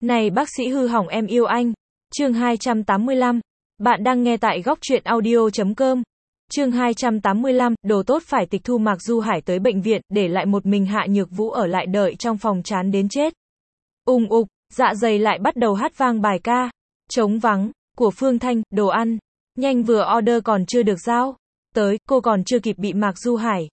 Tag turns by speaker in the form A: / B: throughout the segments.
A: Này bác sĩ hư hỏng em yêu anh. Chương 285. Bạn đang nghe tại góc truyện audio.com. Chương 285, đồ tốt phải tịch thu Mạc Du Hải tới bệnh viện, để lại một mình Hạ Nhược Vũ ở lại đợi trong phòng chán đến chết. Ùng ục, dạ dày lại bắt đầu hát vang bài ca. Trống vắng, của Phương Thanh, đồ ăn. Nhanh vừa order còn chưa được giao. Tới, cô còn chưa kịp bị Mạc Du Hải.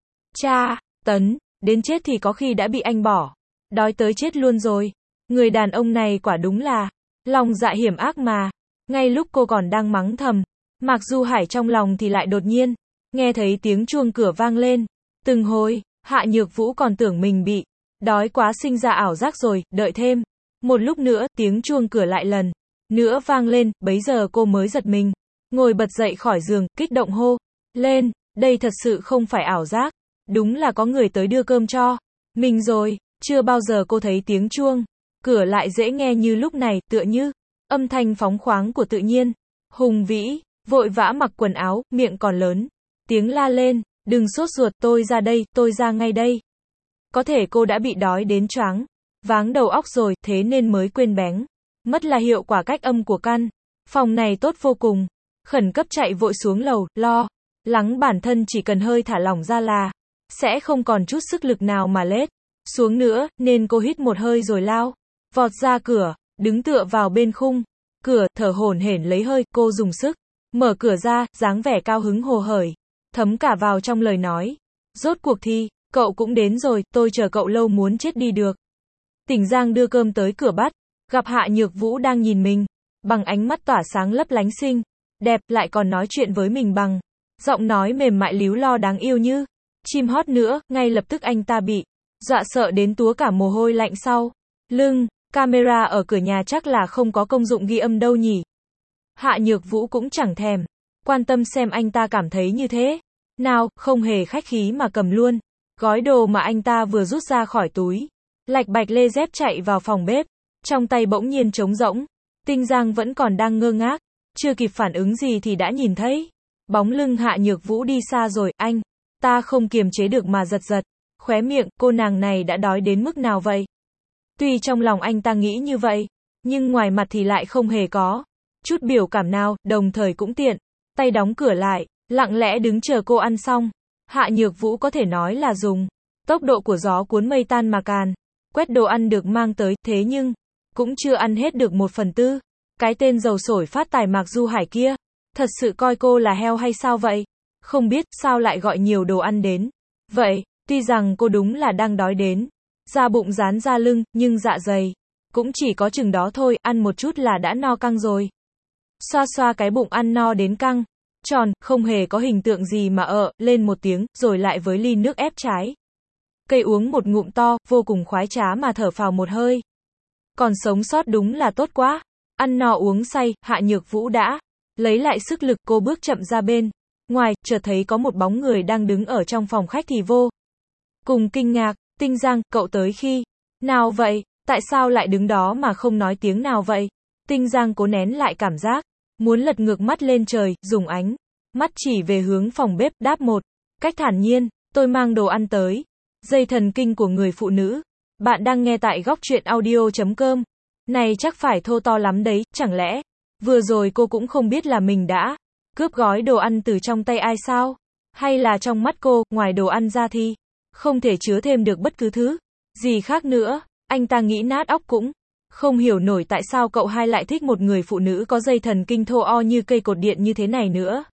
A: Tấn, đến chết thì có khi đã bị anh bỏ. Đói tới chết luôn rồi. Người đàn ông này quả đúng là, lòng dạ hiểm ác mà. Ngay lúc cô còn đang mắng thầm, Mạc Du Hải trong lòng thì lại đột nhiên, nghe thấy tiếng chuông cửa vang lên. Từng hồi, Hạ Nhược Vũ còn tưởng mình bị đói quá sinh ra ảo giác rồi, đợi thêm. Một lúc nữa, tiếng chuông cửa lại lần nữa vang lên, bấy giờ cô mới giật mình. Ngồi bật dậy khỏi giường, kích động hô lên, đây thật sự không phải ảo giác. Đúng là có người tới đưa cơm cho mình rồi. Chưa bao giờ cô thấy tiếng chuông cửa lại dễ nghe như lúc này, tựa như âm thanh phóng khoáng của tự nhiên. Hùng vĩ, vội vã mặc quần áo, miệng còn lớn tiếng la lên, đừng sốt ruột, tôi ra đây, tôi ra ngay đây. Có thể cô đã bị đói đến choáng váng đầu óc rồi, thế nên mới quên bén mất là hiệu quả cách âm của căn phòng này tốt vô cùng. Khẩn cấp chạy vội xuống lầu, lo lắng bản thân chỉ cần hơi thả lỏng ra là sẽ không còn chút sức lực nào mà lết xuống nữa, nên cô hít một hơi rồi lao vọt ra cửa, đứng tựa vào bên khung cửa, thở hổn hển lấy hơi. Cô dùng sức mở cửa ra, dáng vẻ cao hứng hồ hởi thấm cả vào trong lời nói. Rốt cuộc thì cậu cũng đến rồi, tôi chờ cậu lâu muốn chết đi được. Tỉnh Giang đưa cơm tới cửa bắt gặp Hạ Nhược Vũ đang nhìn mình bằng ánh mắt tỏa sáng lấp lánh xinh đẹp, lại còn nói chuyện với mình bằng giọng nói mềm mại líu lo đáng yêu như chim hót nữa. Ngay lập tức anh ta bị dọa sợ đến túa cả mồ hôi lạnh sau lưng. Camera ở cửa nhà chắc là không có công dụng ghi âm đâu nhỉ. Hạ Nhược Vũ cũng chẳng thèm quan tâm xem anh ta cảm thấy như thế nào, không hề khách khí mà cầm luôn gói đồ mà anh ta vừa rút ra khỏi túi, lạch bạch lê dép chạy vào phòng bếp. Trong tay bỗng nhiên trống rỗng. Tinh Giang vẫn còn đang ngơ ngác, chưa kịp phản ứng gì thì đã nhìn thấy bóng lưng Hạ Nhược Vũ đi xa rồi. Anh ta không kiềm chế được mà giật giật khóe miệng. Cô nàng này đã đói đến mức nào vậy? Tuy trong lòng anh ta nghĩ như vậy, nhưng ngoài mặt thì lại không hề có chút biểu cảm nào, đồng thời cũng tiện tay đóng cửa lại, lặng lẽ đứng chờ cô ăn xong. Hạ Nhược Vũ có thể nói là dùng tốc độ của gió cuốn mây tan mà càn quét đồ ăn được mang tới, thế nhưng cũng chưa ăn hết được 1/4. Cái tên dầu sổi phát tài Mạc Du Hải kia thật sự coi cô là heo hay sao vậy? Không biết sao lại gọi nhiều đồ ăn đến vậy. Tuy rằng cô đúng là đang đói đến da bụng dán ra lưng, nhưng dạ dày cũng chỉ có chừng đó thôi, ăn một chút là đã no căng rồi. Xoa xoa cái bụng ăn no đến căng tròn, không hề có hình tượng gì mà lên một tiếng, rồi lại với ly nước ép trái cây uống một ngụm to, vô cùng khoái trá mà thở phào một hơi. Còn sống sót đúng là tốt quá. Ăn no uống say, Hạ Nhược Vũ đã lấy lại sức lực. Cô bước chậm ra bên ngoài, chợt thấy có một bóng người đang đứng ở trong phòng khách thì vô cùng kinh ngạc. Tinh Giang, cậu tới khi nào vậy? Tại sao lại đứng đó mà không nói tiếng nào vậy? Tinh Giang cố nén lại cảm giác muốn lật ngược mắt lên trời, dùng ánh mắt chỉ về hướng phòng bếp, đáp một cách thản nhiên, tôi mang đồ ăn tới. Dây thần kinh của người phụ nữ. Bạn đang nghe tại góc truyện audio.com. Này chắc phải thô to lắm đấy, chẳng lẽ vừa rồi cô cũng không biết là mình đã cướp gói đồ ăn từ trong tay ai sao? Hay là trong mắt cô, ngoài đồ ăn ra thì không thể chứa thêm được bất cứ thứ gì khác nữa? Anh ta nghĩ nát óc cũng không hiểu nổi tại sao cậu hai lại thích một người phụ nữ có dây thần kinh thô o như cây cột điện như thế này nữa.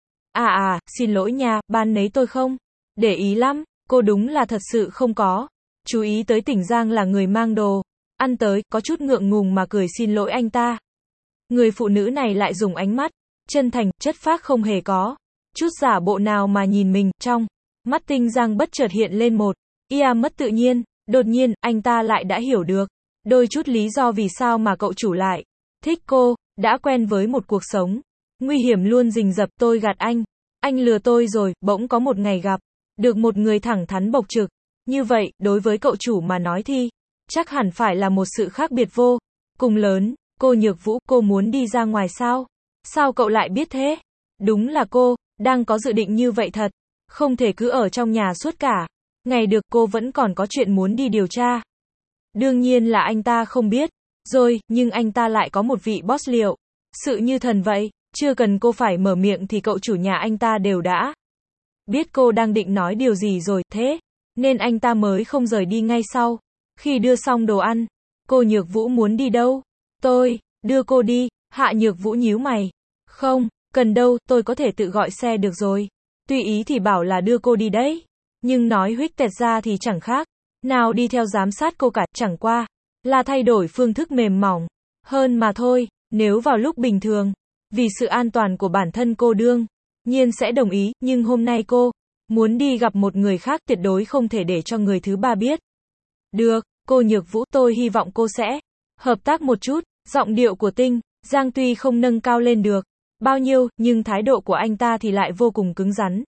A: Xin lỗi nha, ban nấy tôi không để ý lắm. Cô đúng là thật sự không có chú ý tới Tỉnh Giang là người mang đồ ăn tới, có chút ngượng ngùng mà cười xin lỗi anh ta. Người phụ nữ này lại dùng ánh mắt chân thành, chất phác không hề có chút giả bộ nào mà nhìn mình. Trong mắt Tinh Giang bất chợt hiện lên một mất tự nhiên. Đột nhiên, anh ta lại đã hiểu được đôi chút lý do vì sao mà cậu chủ lại thích cô. Đã quen với một cuộc sống nguy hiểm luôn rình rập, tôi gạt anh lừa tôi rồi. Bỗng có một ngày gặp được một người thẳng thắn bộc trực như vậy, đối với cậu chủ mà nói thì chắc hẳn phải là một sự khác biệt vô cùng lớn. Cô Nhược Vũ, cô muốn đi ra ngoài sao? Sao cậu lại biết thế? Đúng là cô đang có dự định như vậy thật, không thể cứ ở trong nhà suốt cả ngày được. Cô vẫn còn có chuyện muốn đi điều tra. Đương nhiên là anh ta không biết Rồi, nhưng anh ta lại có một vị boss liệu. Sự như thần vậy, chưa cần cô phải mở miệng thì cậu chủ nhà anh ta đều đã biết cô đang định nói điều gì rồi, thế nên anh ta mới không rời đi ngay sau. Khi đưa xong đồ ăn, cô Nhược Vũ muốn đi đâu? Tôi đưa cô đi. Hạ Nhược Vũ nhíu mày. Không, cần đâu, tôi có thể tự gọi xe được rồi. Tùy ý thì bảo là đưa cô đi đấy. Nhưng nói huých tẹt ra thì chẳng khác nào đi theo giám sát cô cả, chẳng qua là thay đổi phương thức mềm mỏng hơn mà thôi. Nếu vào lúc bình thường, vì sự an toàn của bản thân cô đương nhiên sẽ đồng ý, nhưng hôm nay cô muốn đi gặp một người khác, tuyệt đối không thể để cho người thứ ba biết. Được, cô Nhược Vũ, tôi hy vọng cô sẽ hợp tác một chút. Giọng điệu của Tinh Giang tuy không nâng cao lên được bao nhiêu, nhưng thái độ của anh ta thì lại vô cùng cứng rắn.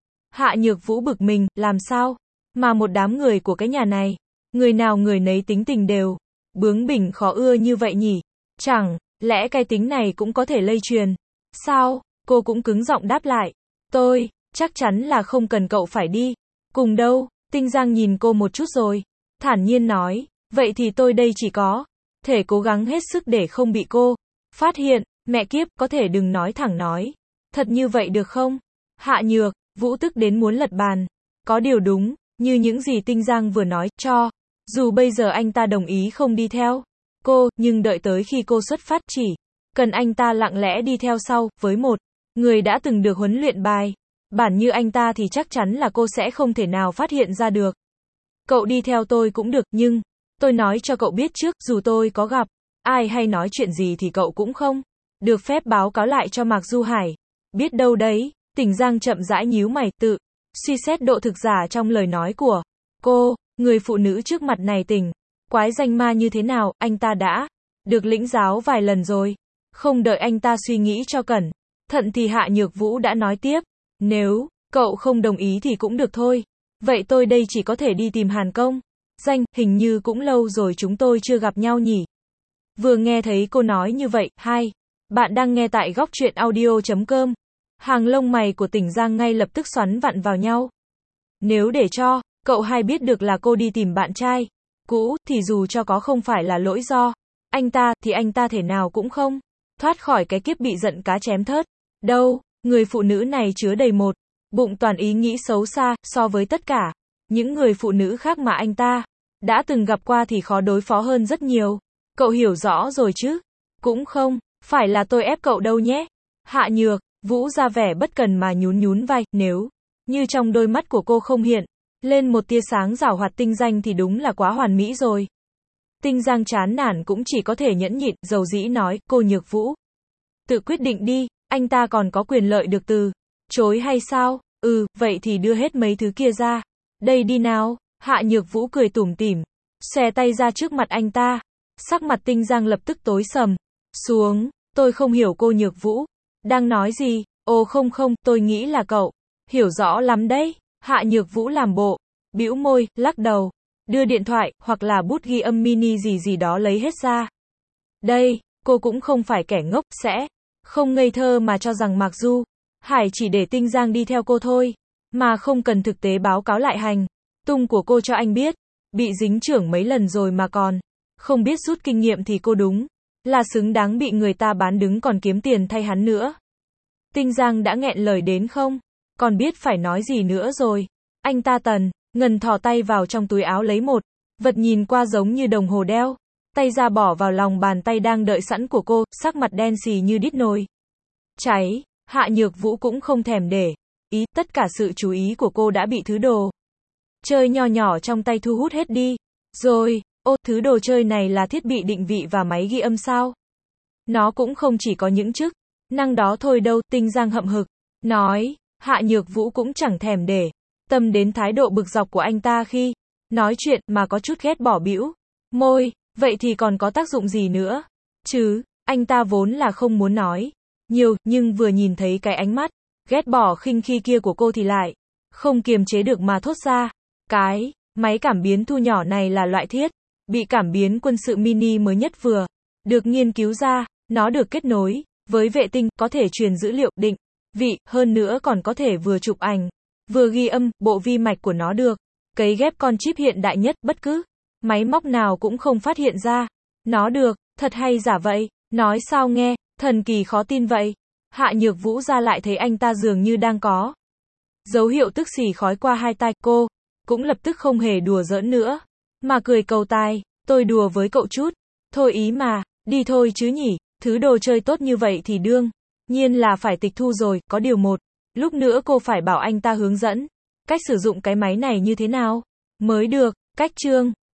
A: Hạ Nhược Vũ bực mình, làm sao mà một đám người của cái nhà này, người nào người nấy tính tình đều bướng bỉnh khó ưa như vậy nhỉ? Chẳng lẽ cái tính này cũng có thể lây truyền? Sao? Cô cũng cứng giọng đáp lại. Tôi chắc chắn là không cần cậu phải đi cùng đâu. Tinh Giang nhìn cô một chút rồi thản nhiên nói, vậy thì tôi đây chỉ có thể cố gắng hết sức để không bị cô phát hiện. Mẹ kiếp, có thể đừng nói thẳng nói thật như vậy được không? Hạ Nhược Vũ tức đến muốn lật bàn. Có điều đúng như những gì Tinh Giang vừa nói, cho dù bây giờ anh ta đồng ý không đi theo cô, nhưng đợi tới khi cô xuất phát, chỉ cần anh ta lặng lẽ đi theo sau, với một người đã từng được huấn luyện bài bản như anh ta thì chắc chắn là cô sẽ không thể nào phát hiện ra được. Cậu đi theo tôi cũng được, nhưng tôi nói cho cậu biết trước, dù tôi có gặp ai hay nói chuyện gì thì cậu cũng không được phép báo cáo lại cho Mạc Du Hải. Biết đâu đấy. Tinh Giang chậm rãi nhíu mày, tự suy xét độ thực giả trong lời nói của cô. Người phụ nữ trước mặt này tỉnh quái danh ma như thế nào, anh ta đã được lĩnh giáo vài lần rồi. Không đợi anh ta suy nghĩ cho cẩn thận thì Hạ Nhược Vũ đã nói tiếp. Nếu cậu không đồng ý thì cũng được thôi. Vậy tôi đây chỉ có thể đi tìm Hàn Công Danh, hình như cũng lâu rồi chúng tôi chưa gặp nhau nhỉ. Vừa nghe thấy cô nói như vậy, bạn đang nghe tại góc truyện audio.com. Hàng lông mày của Tinh Giang ngay lập tức xoắn vặn vào nhau. Nếu để cho cậu hai biết được là cô đi tìm bạn trai cũ, thì dù cho có không phải là lỗi do anh ta, thì anh ta thể nào cũng không thoát khỏi cái kiếp bị giận cá chém thớt đâu. Người phụ nữ này chứa đầy một bụng toàn ý nghĩ xấu xa. So với tất cả những người phụ nữ khác mà anh ta đã từng gặp qua thì khó đối phó hơn rất nhiều. Cậu hiểu rõ rồi chứ? Cũng không phải là tôi ép cậu đâu nhé. Hạ Nhược Vũ ra vẻ bất cần mà nhún nhún vai. Nếu như trong đôi mắt của cô không hiện lên một tia sáng giảo hoạt tinh danh thì đúng là quá hoàn mỹ rồi. Tinh Giang chán nản cũng chỉ có thể nhẫn nhịn, dầu dĩ nói, cô Nhược Vũ, tự quyết định đi, anh ta còn có quyền lợi được từ chối hay sao? Vậy thì đưa hết mấy thứ kia ra đây đi nào. Hạ Nhược Vũ cười tủm tỉm, xòe tay ra trước mặt anh ta. Sắc mặt Tinh Giang lập tức tối sầm xuống. Tôi không hiểu cô Nhược Vũ đang nói gì. Ồ không, tôi nghĩ là cậu hiểu rõ lắm đấy. Hạ Nhược Vũ làm bộ bĩu môi, lắc đầu, đưa điện thoại hoặc là bút ghi âm mini gì đó lấy hết ra. Đây, cô cũng không phải kẻ ngốc, sẽ không ngây thơ mà cho rằng Mạc Du Hải chỉ để Tinh Giang đi theo cô thôi, mà không cần thực tế báo cáo lại hành tung của cô cho anh biết. Bị dính chưởng mấy lần rồi mà còn không biết rút kinh nghiệm thì cô đúng là xứng đáng bị người ta bán đứng còn kiếm tiền thay hắn nữa. Tinh Giang đã nghẹn lời đến không còn biết phải nói gì nữa rồi. Anh ta Tần Ngần thò tay vào trong túi áo lấy một vật nhìn qua giống như đồng hồ đeo tay ra, bỏ vào lòng bàn tay đang đợi sẵn của cô. Sắc mặt đen xì như đít nồi cháy. Hạ Nhược Vũ cũng không thèm để ý, tất cả sự chú ý của cô đã bị thứ đồ chơi nho nhỏ trong tay thu hút hết đi rồi. Ô, thứ đồ chơi này là thiết bị định vị và máy ghi âm sao? Nó cũng không chỉ có những chức năng đó thôi đâu. Tinh Giang hậm hực nói. Hạ Nhược Vũ cũng chẳng thèm để tâm đến thái độ bực dọc của anh ta khi nói chuyện, mà có chút ghét bỏ bĩu môi. Vậy thì còn có tác dụng gì nữa chứ? Anh ta vốn là không muốn nói nhiều, nhưng vừa nhìn thấy cái ánh mắt ghét bỏ khinh khi kia của cô thì lại không kiềm chế được mà thốt ra. Cái máy cảm biến thu nhỏ này là loại thiết bị cảm biến quân sự mini mới nhất vừa được nghiên cứu ra. Nó được kết nối với vệ tinh, có thể truyền dữ liệu định vị, hơn nữa còn có thể vừa chụp ảnh vừa ghi âm. Bộ vi mạch của nó được cấy ghép con chip hiện đại nhất, bất cứ máy móc nào cũng không phát hiện ra. Nó được Thật hay giả vậy? Nói sao nghe, thần kỳ khó tin vậy. Hạ Nhược Vũ ra lại thấy anh ta dường như đang có dấu hiệu tức xì khói qua hai tai, cô cũng lập tức không hề đùa giỡn nữa, mà cười cầu tài, tôi đùa với cậu chút, thôi ý mà, đi thôi chứ nhỉ, thứ đồ chơi tốt như vậy thì đương nhiên là phải tịch thu rồi, có điều một, lúc nữa cô phải bảo anh ta hướng dẫn cách sử dụng cái máy này như thế nào mới được. Cách chương